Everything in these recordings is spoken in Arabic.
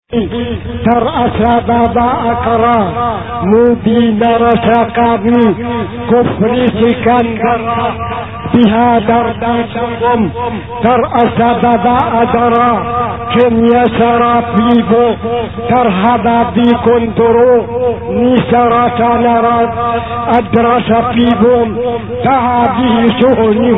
ترأس بابا أكرا مبين رشاقابي كفر سكندر بها درداشكم ترأس بابا أدرا كم يسرى بيبو ترهبا بيكم درو نسرى تنرى أدرس بيبو تعابي سهني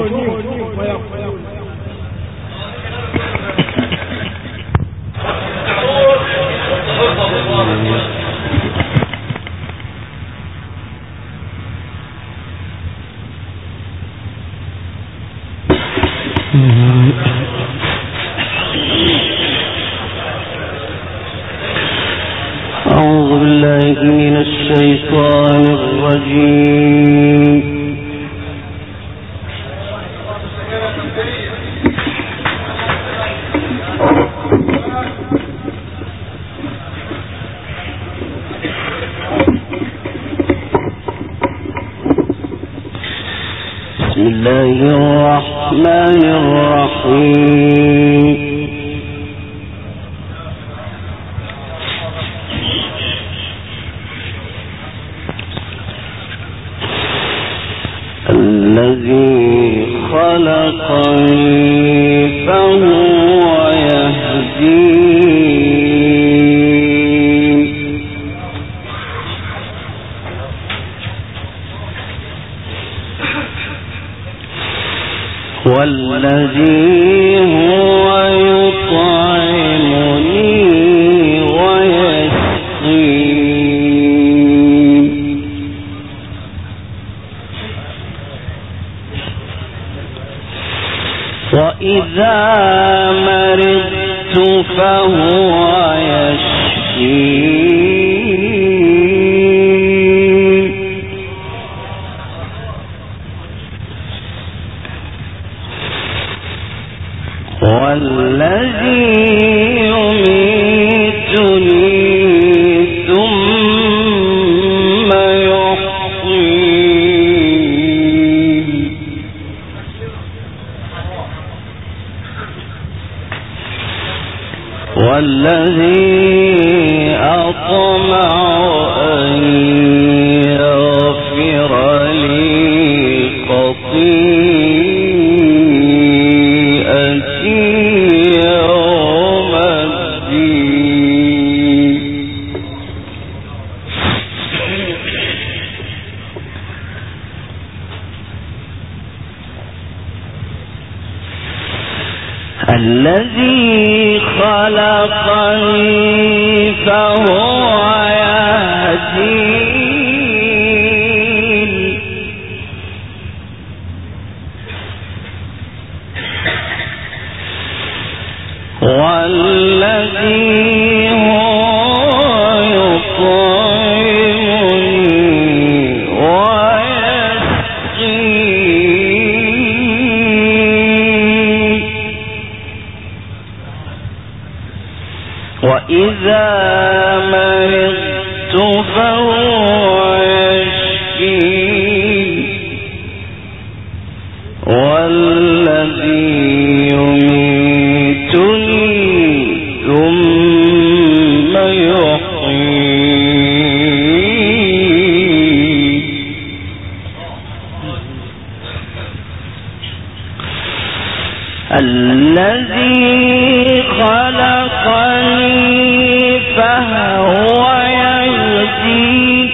أعوذ بالله من الشيطان الرجيم. بسم الله الرحمن الرحيم. الذي خلقني فهو يهدين والذي هو يطعمني ويسقين وإذا مرضت فهو يشفين والذي يميتني ثم يحيين والذي أطمع أن يغفر لي خطيئتي يوم الدين الذي خلقني فهو يهدين والذي هو يطعمني ويسقين وإذا مرضت فهو يشفين والذي يميتني ثم يحيين الذي خلقني فهو يهدين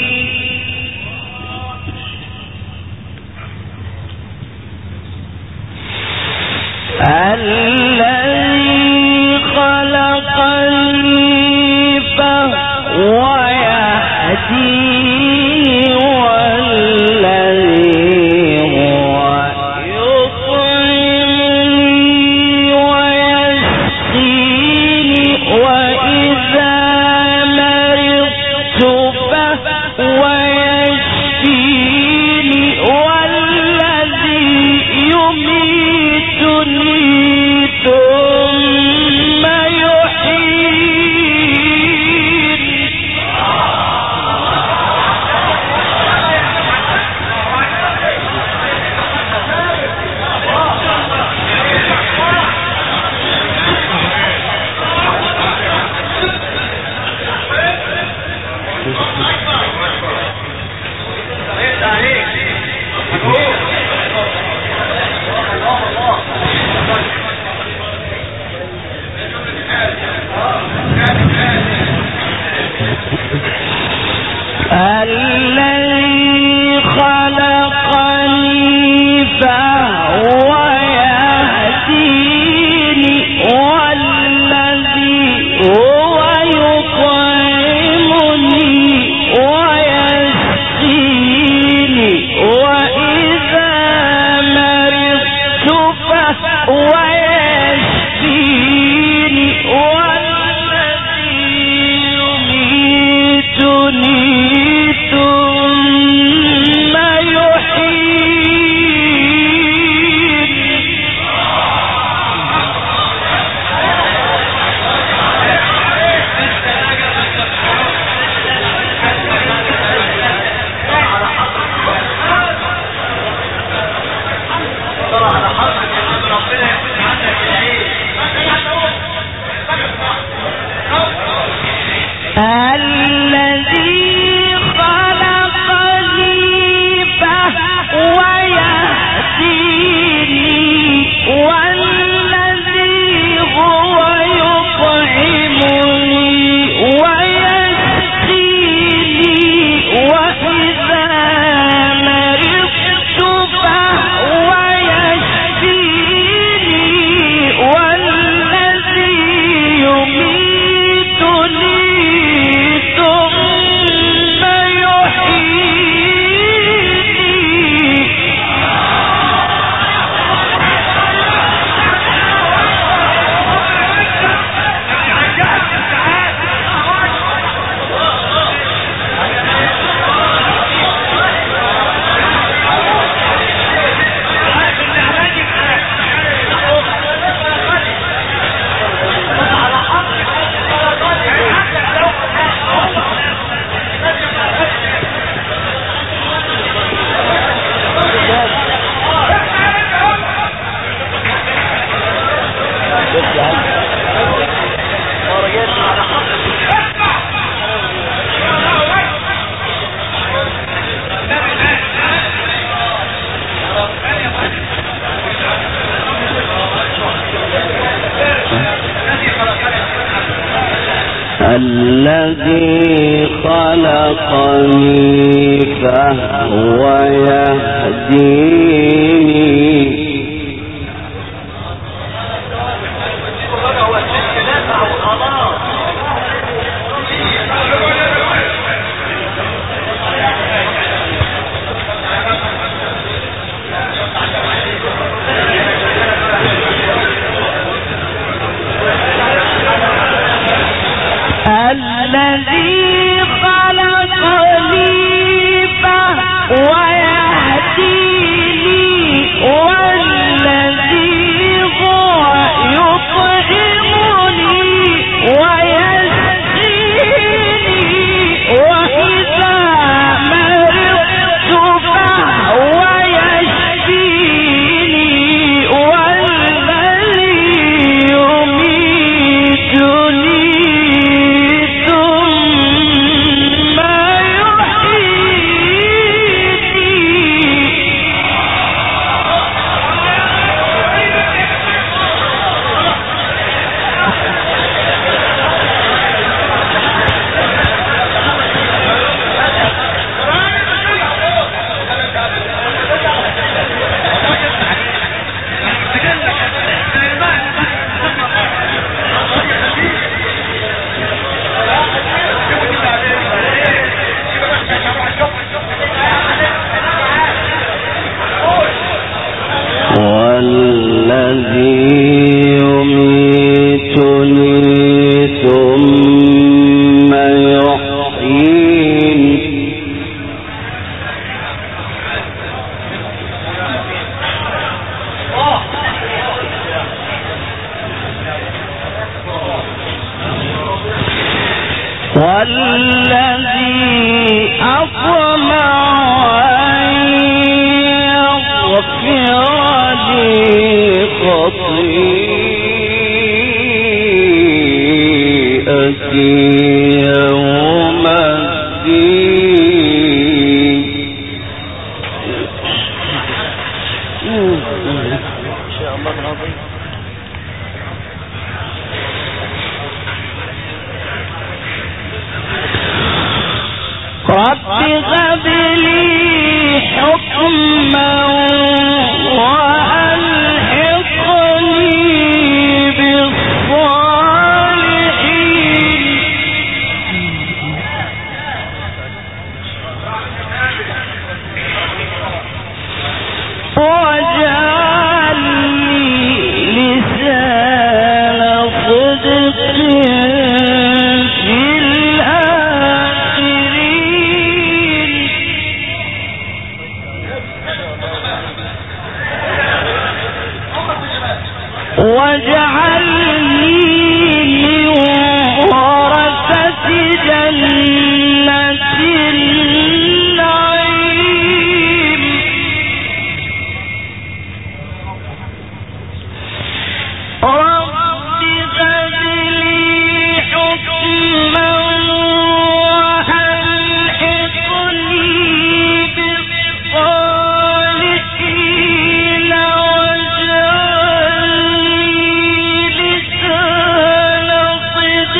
الذي خلقني فهو يهدين والذي هو يطعمني ويسقيني وإذا مرضت فهو يشفيني والذي يميتني ثم يحيين الذي خلقني فهو يهديني والذي هو يطعمني ويسقيني وإذا مرضت فهو يشفيني والذي يميتني ثم يحييني. الذي خلقني فهو يهديني والذي هو يطعمني ويسقيني وإذا مرضت فهو يشفيني والذي يميتني ثم يحييني. الذي خلقني فهو يهديني الذي خلقني فهو يهديني والذي هو يطعمني ويسقيني وإذا مرضت فهو يشفيني والذي يميتني والذي أطمع أن يغفر لي خطيئتي يوم الدين. إن شاء الله العظيم. رب هب لي حكما وألحقني بالصالحين واجعل لي لسان صدق في الآخرين واجعلني من ورثة جنة النعيم رب هب لي حكما وألحقني بالصالحين واجعلني لسان صدق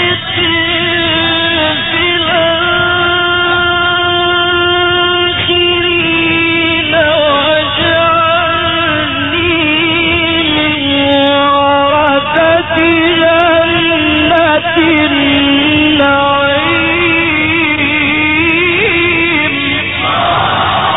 في الآخرين واجعلني من ورثة جنة النعيم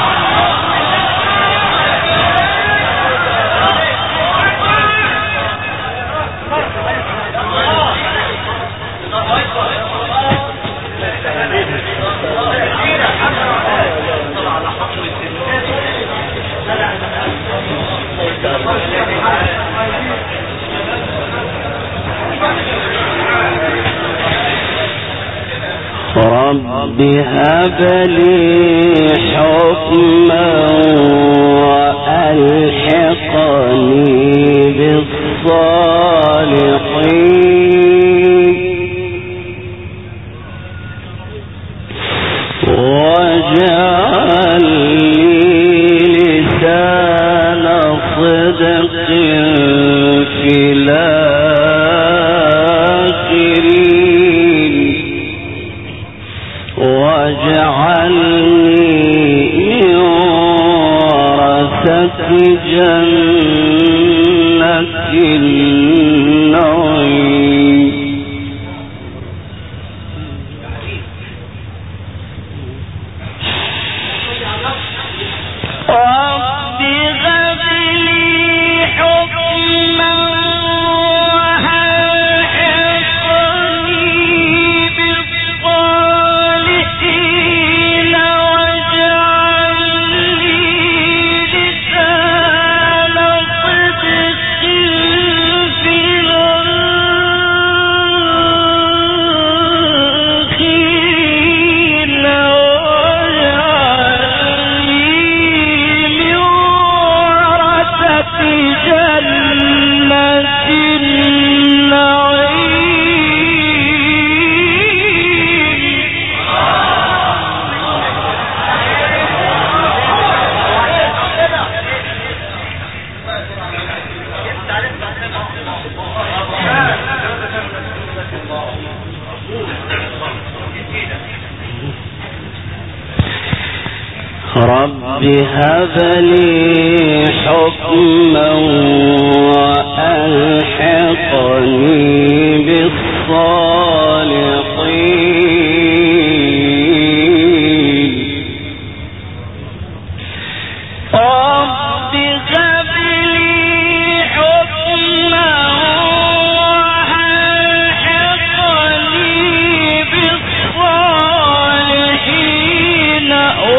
رب هب لي حكما وألحقني بالصالحين واجعل لي لسان صدق في الآخرين واجعلني من ورثة جنة النعيم رب هب لي حكما وألحقني بالصالحين واجعلني لسان صدق في الآخرين واجعلني من ورثة جنة رب هب لي حكما وألحقني بالصالحين رب هب لي حكما وألحقني بالصالحين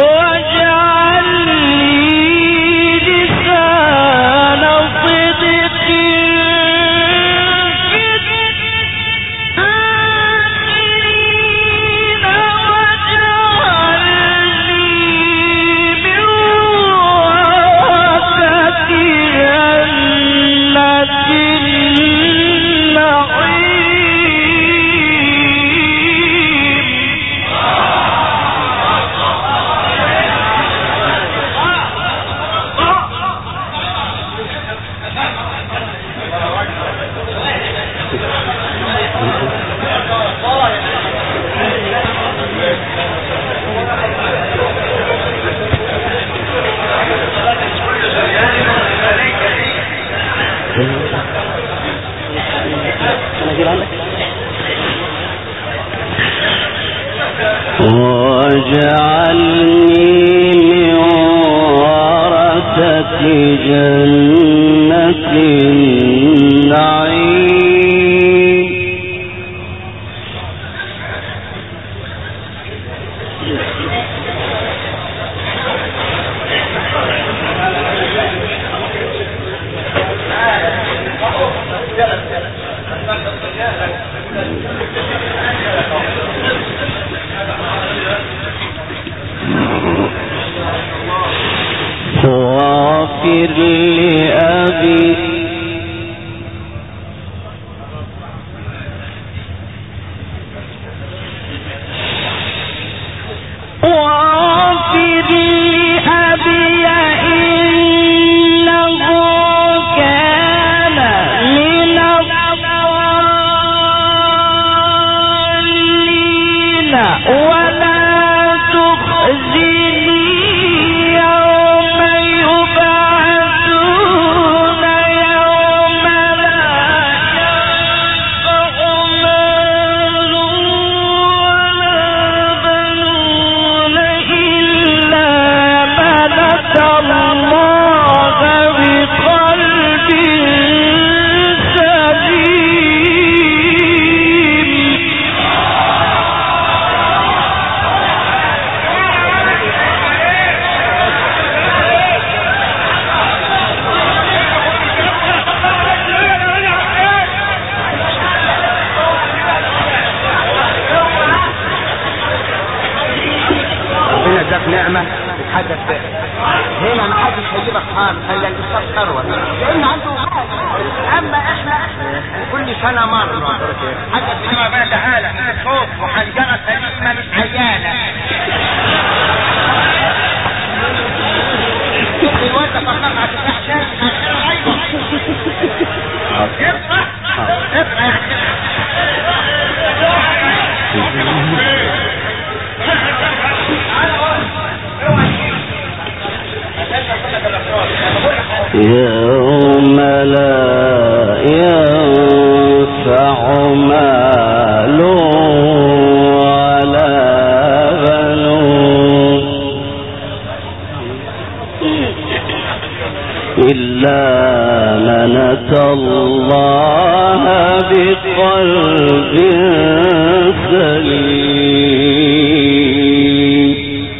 واجعلني لسان صدق في الآخرين واجعلني من ورثة جنة النعيم. واغفر لأبي إنه كان من الضالين ولا تخزني يوم يبعثون يوم لا ينفع مال ولا بنون إلا من أتى الله بقلب سليم. ربنا اداك نعمة تتحدث بها. هنا ما حدش هيجيبك خالص الا الاستاذ ثروت لان عنده مال. اما احنا كل سنة مرة حدث بنا بقى تعالى صوت وحنجرة سليمة مش عيانة. الواد ده فكرنا على التفاح اقرأ اقرأ يا يوم لا ينفع مال ولا بنون إلا من أتى الله بقلب سليم.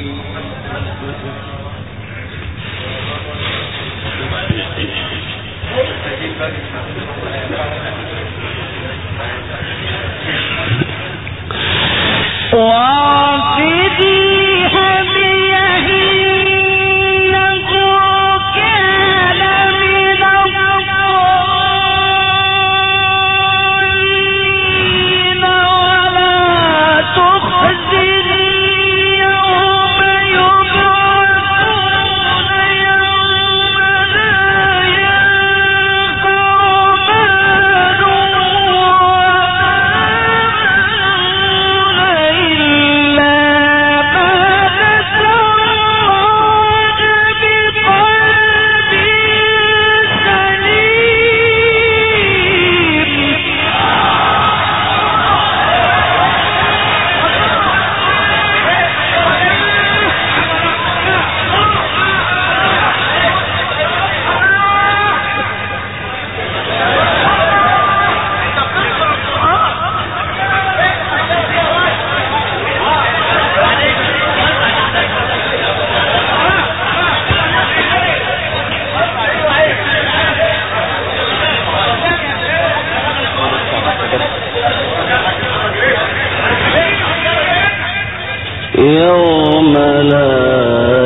يوم لا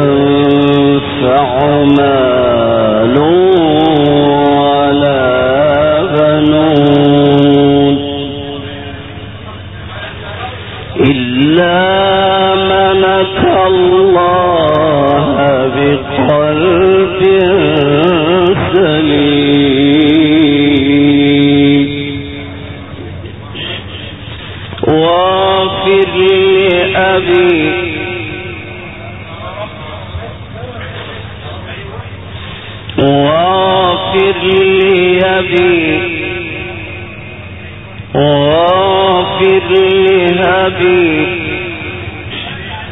ينفع مال ولا بنون إلا من أتى الله بقلب سليم. واغفر لأبي واغفر لأبي واغفر لأبي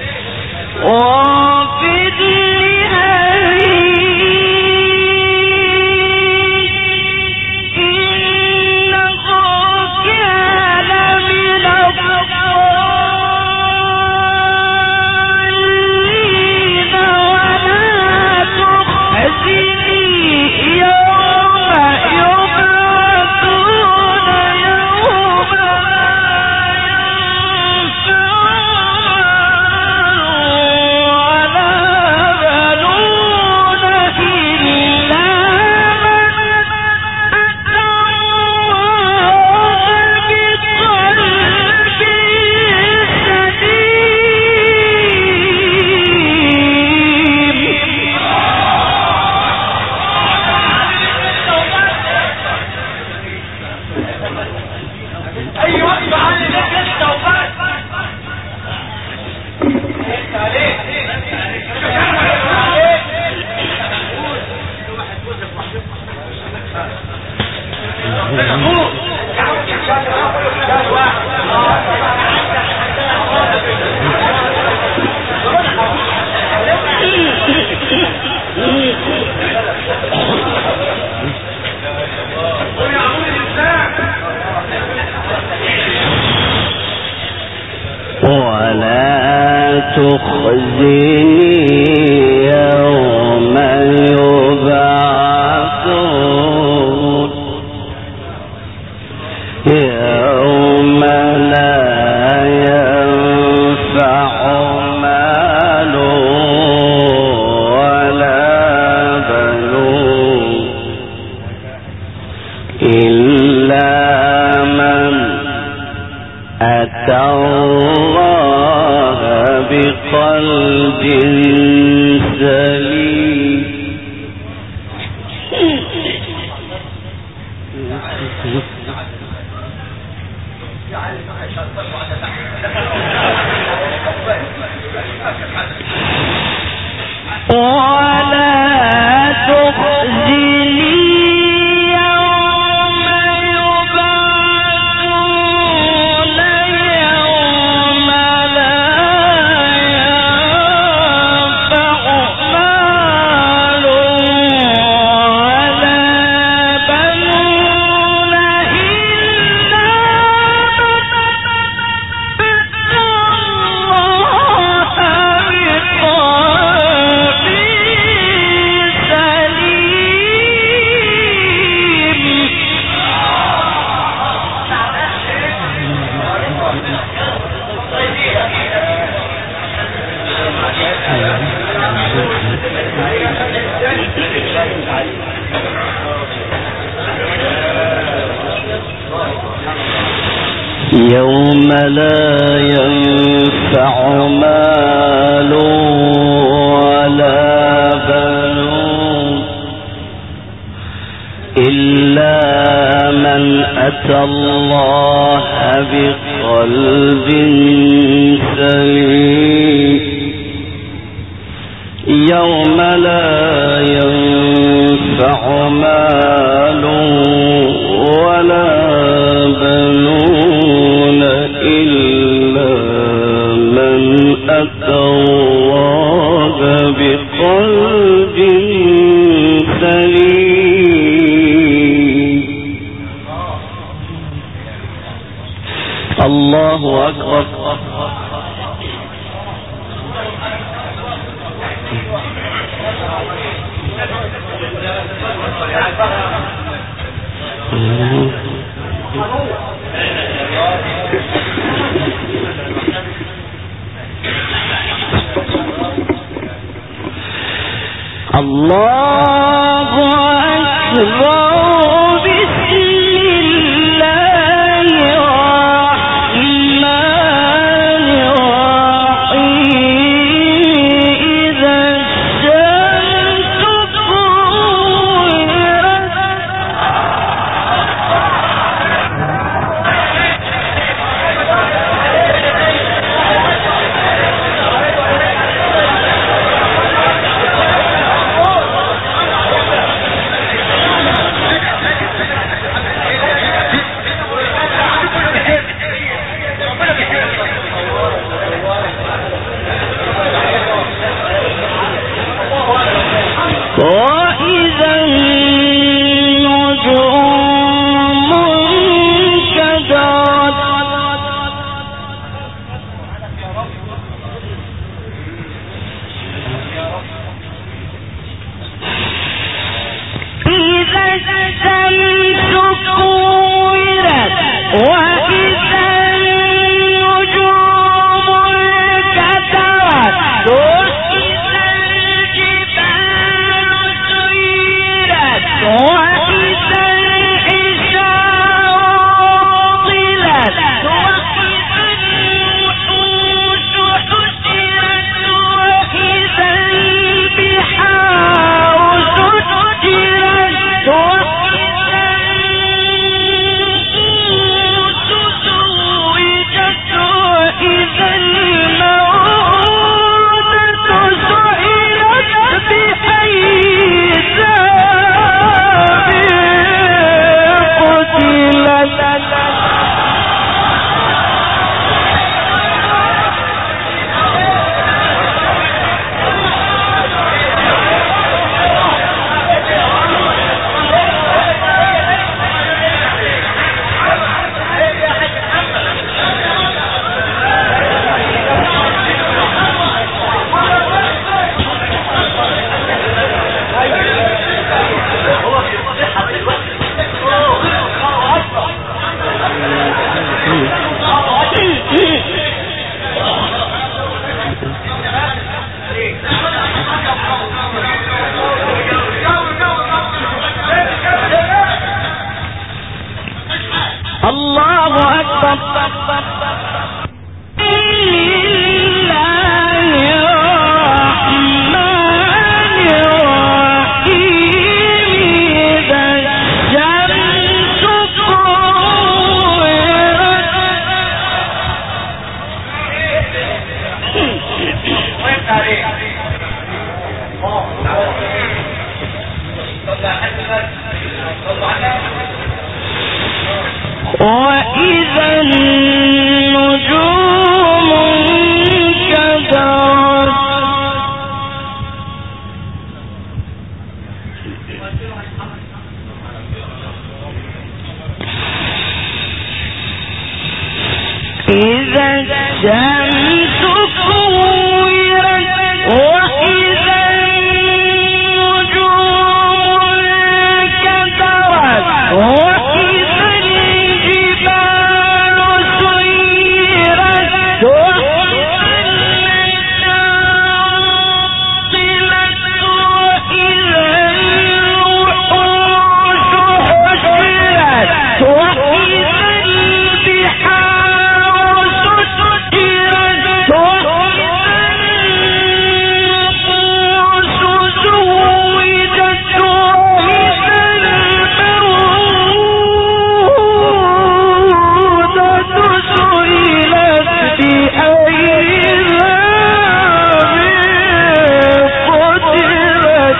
يوم لا ينفع مال ولا بنون إلا من أتى الله بقلب سليم يوم لا ينفع مال ولا بنون إلا من أتى الله بقلب سليم. الله أكبر. الله أكبر. وإذا النجوم انكدرت إذا الشمس كورت وإذا النجوم انكدرت وإذا الجبال سيرت وإذا العشار طلت وإذا الوحوش حشرت وإذا البحار سجرت وإذا النفوس زوجت وإذا الموءودة سئلت بأي ذنب قتلت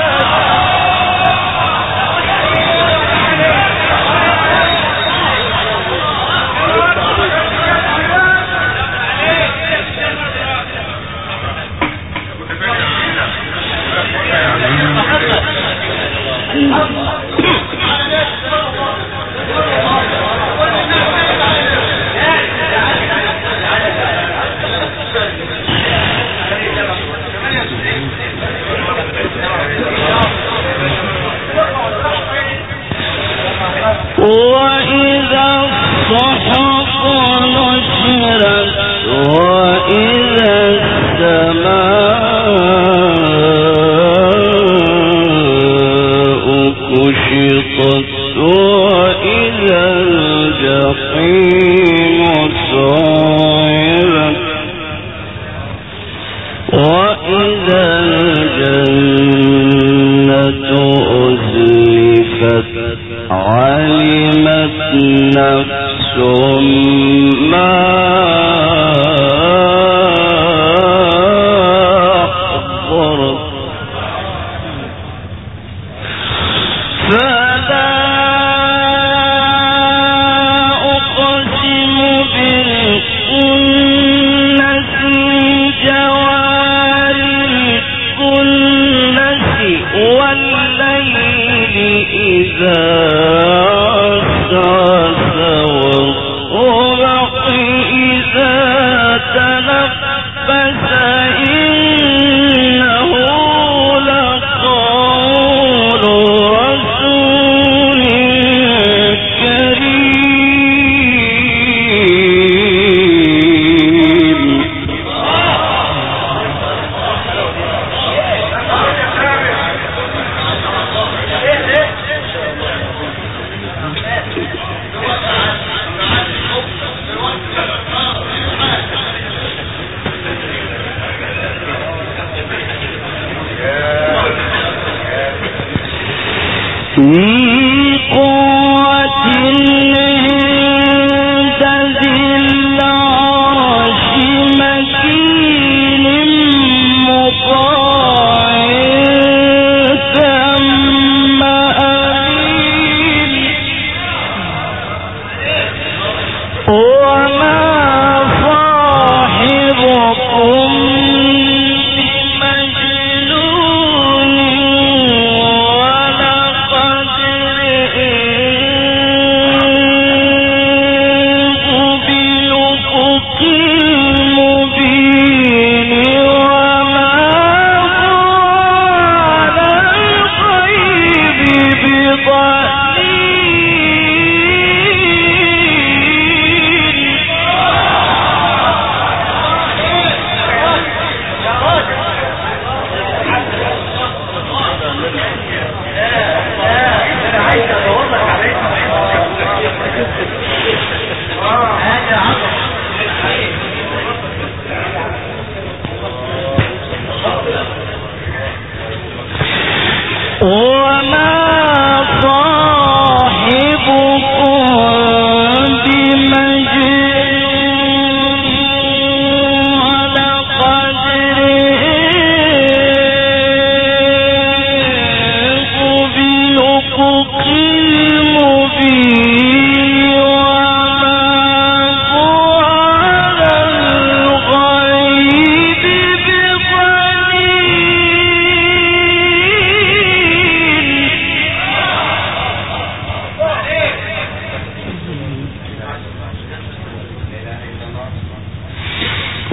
وإذا الصحف نشرت وإذا السماء كشطت وإذا الجحيم سعرت وإذا الجنة أزلفت علمت نفس ما أحضرت فلا أقسم بالكنس الجوار الكنس والليل إذا عسعس والصبح إذا تنفس إنه لقول رسول كريم ذي قوة عند ذي العرش مكين مطاع ثم أمين وما صاحبكم بمجنون ولقد بالأفق المبين وما هو على الغيب وما صاحبكم بمجنون ولقد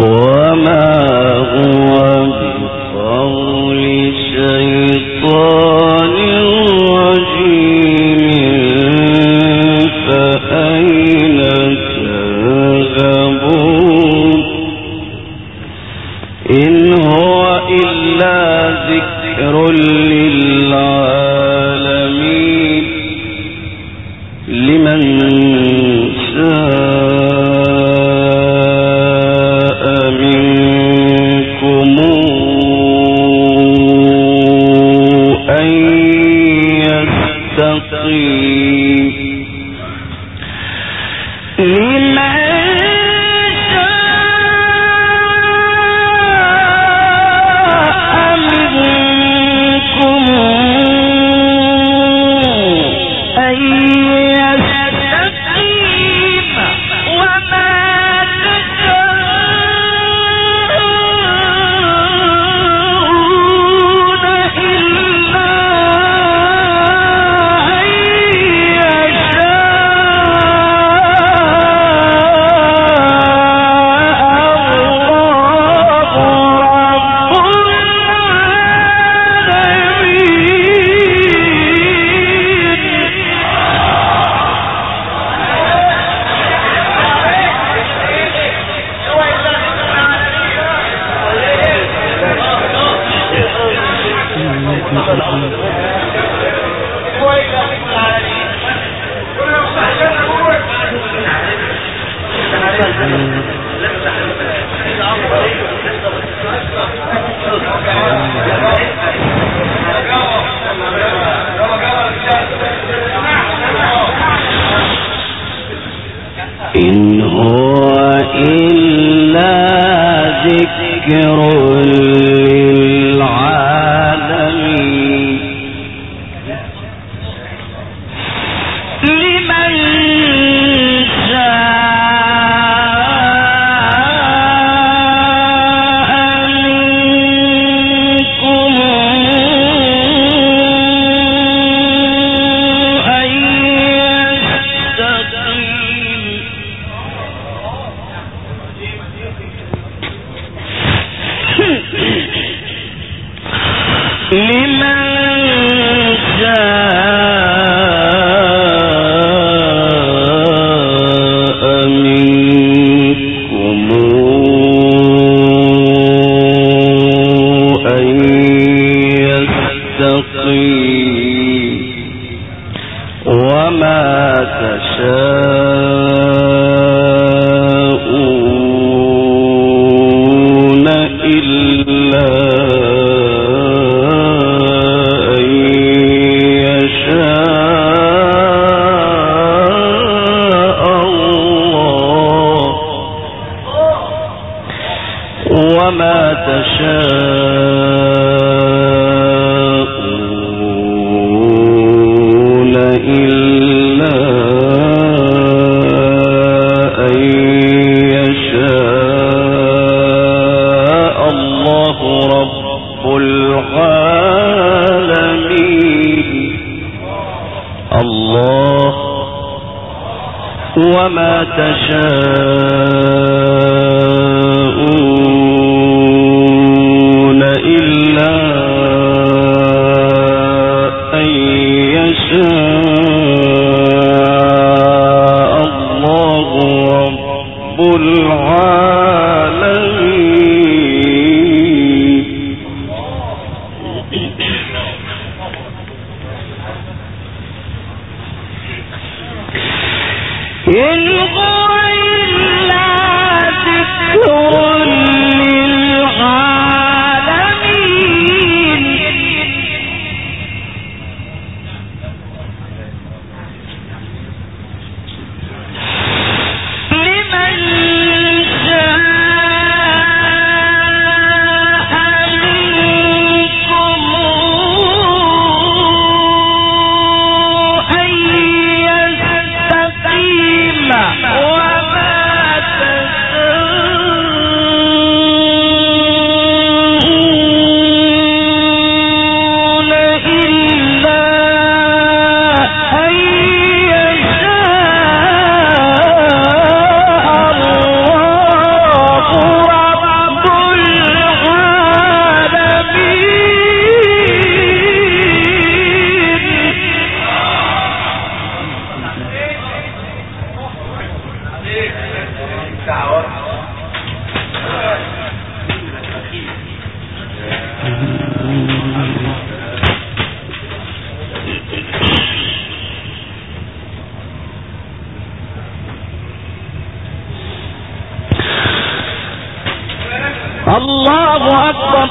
وما هو بقول شيطان رجيم فأين تذهبون إن هو إلا ذكر للعالمين لمن شاء منكم أن يستقيم لمن إن هو إلا ذكر للعالمين لمن شاء منكم أن يستقيم لمن شاء منكم أن يستقيم وما تشاءون إلا وما تشاءون إلا أن يشاء الله رب العالمين الله وما تشاءون إلا أن يشاء الله رب العالمين إن هو إلا الله أكبر.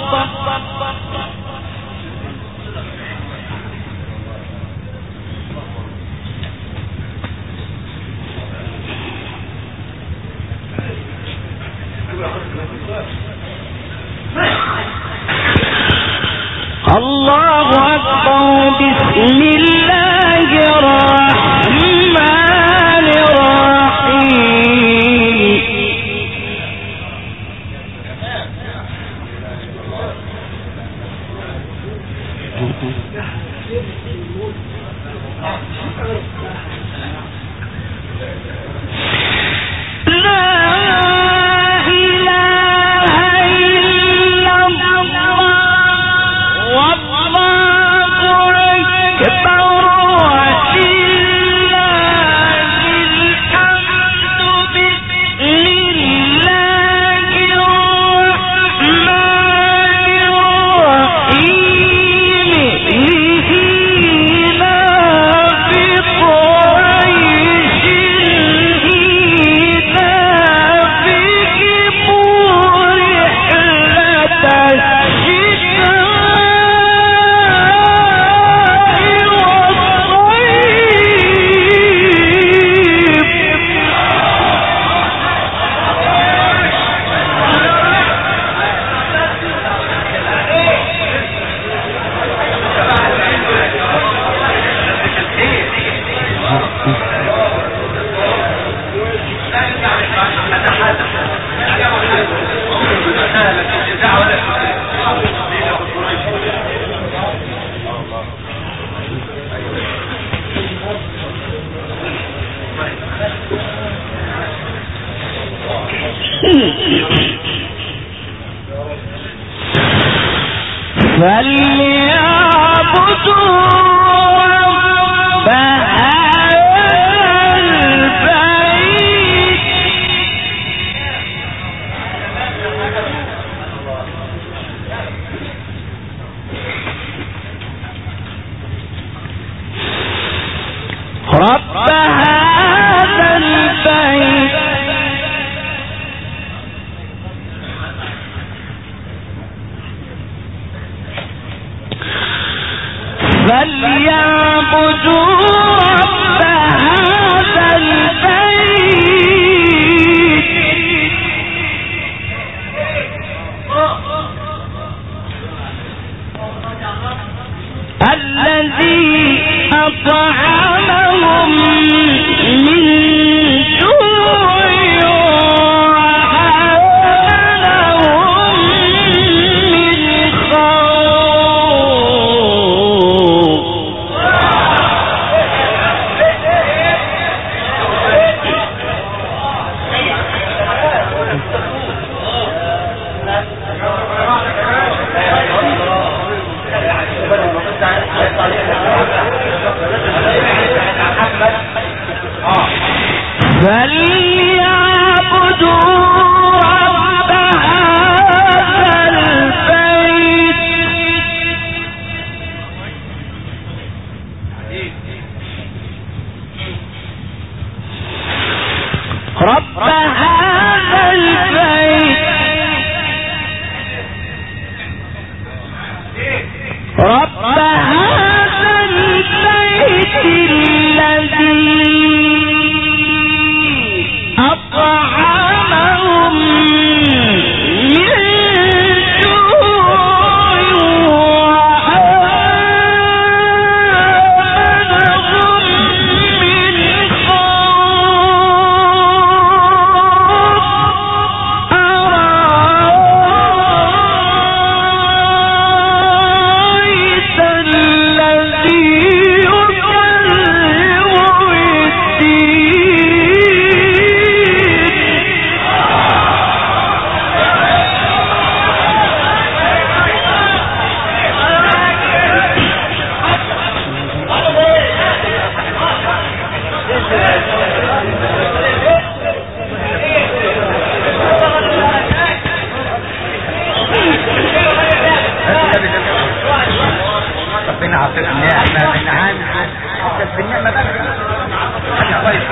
الله أكبر. بسم الله الرحمن الرحيم.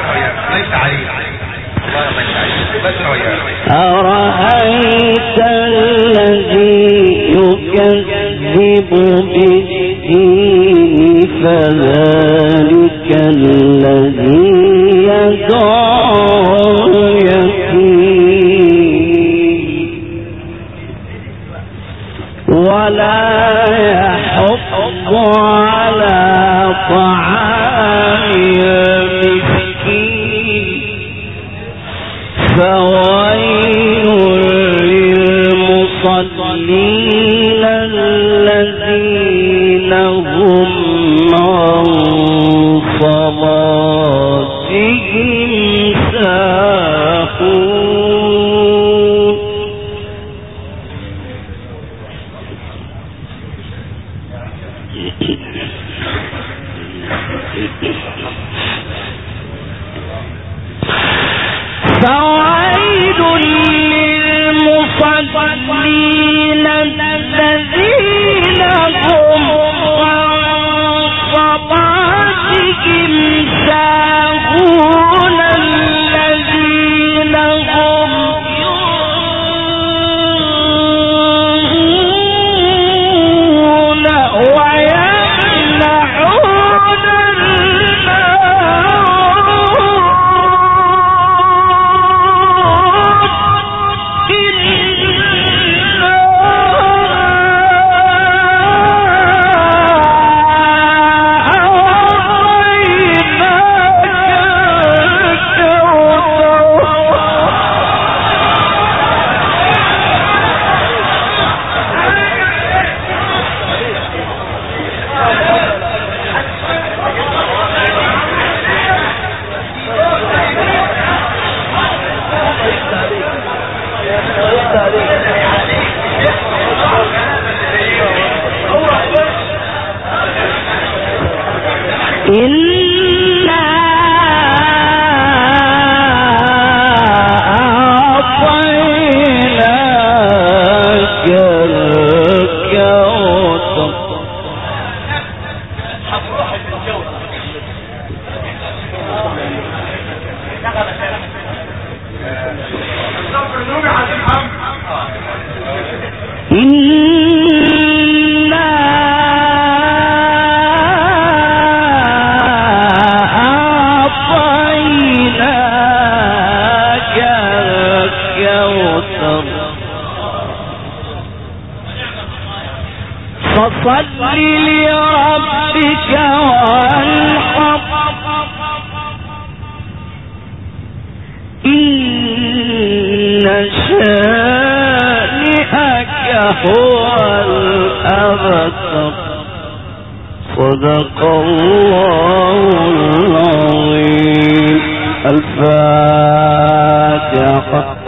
أرأيت ولا يحض على طعام المسكين فويل للمصلين الذين هم عن صلاتهم ساهون فويل للمصلين الذين هم عن صلاتهم ساهون الذين هم يراءون ويمنعون إنا أعطيناك الكوثر فصل لربك وانحر إن شانئك هو الأبتر صدق الله العظيم. الفاتحة.